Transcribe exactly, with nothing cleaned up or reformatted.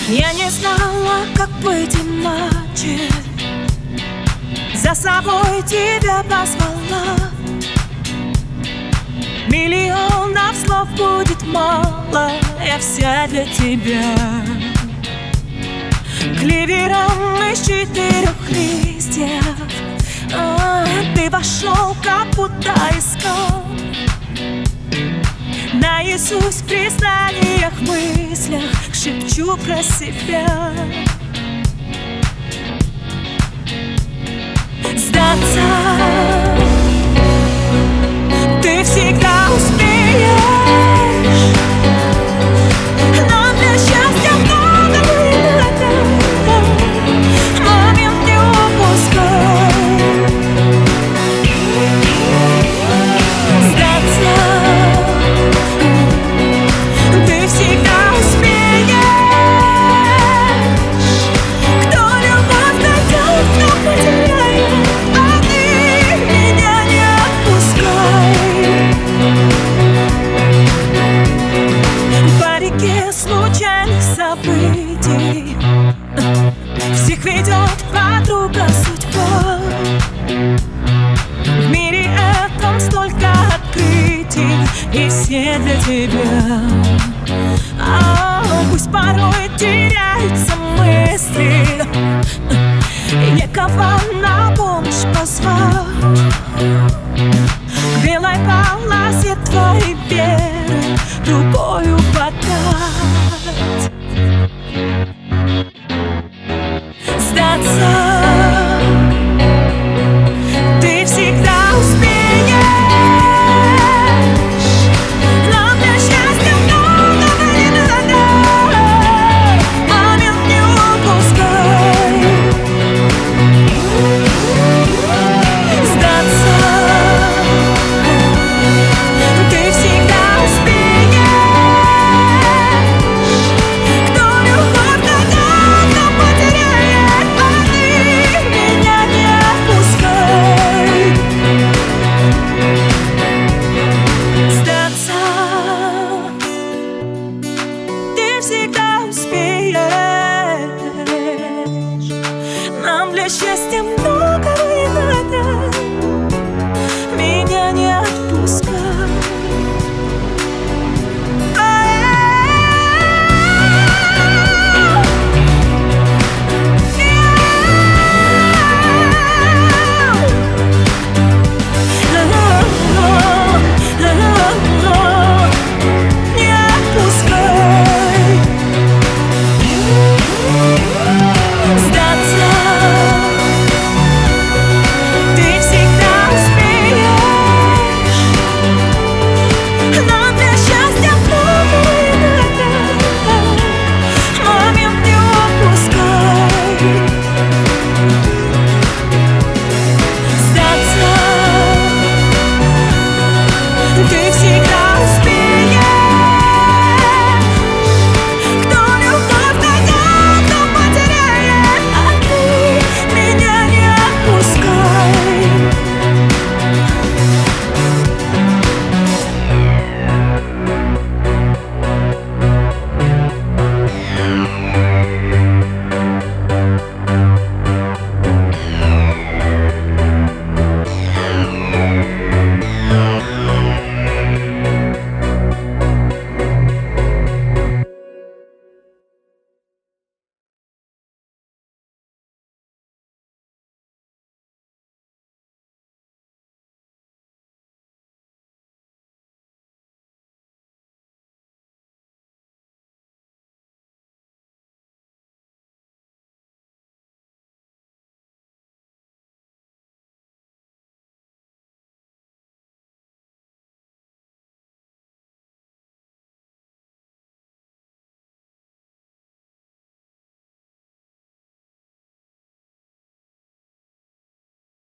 Я не знала, как быть иначе, за собой тебя позвала. Миллионов слов будет мало, я вся для тебя. Клевером из четырех листьев а, ты вошел, как будто искал. Наизусть в признаниях, мыслях шепчу про себя. Сдаться ты всегда успеешь, но для счастья много надо. Момент не упускай. Сдаться ты всегда успеешь. Кто любовь найдет, кто потеряет, а ты меня не отпускай. По реке случайных событий всех ведет подруга судьба. В мире этом столько открытий, и все для тебя.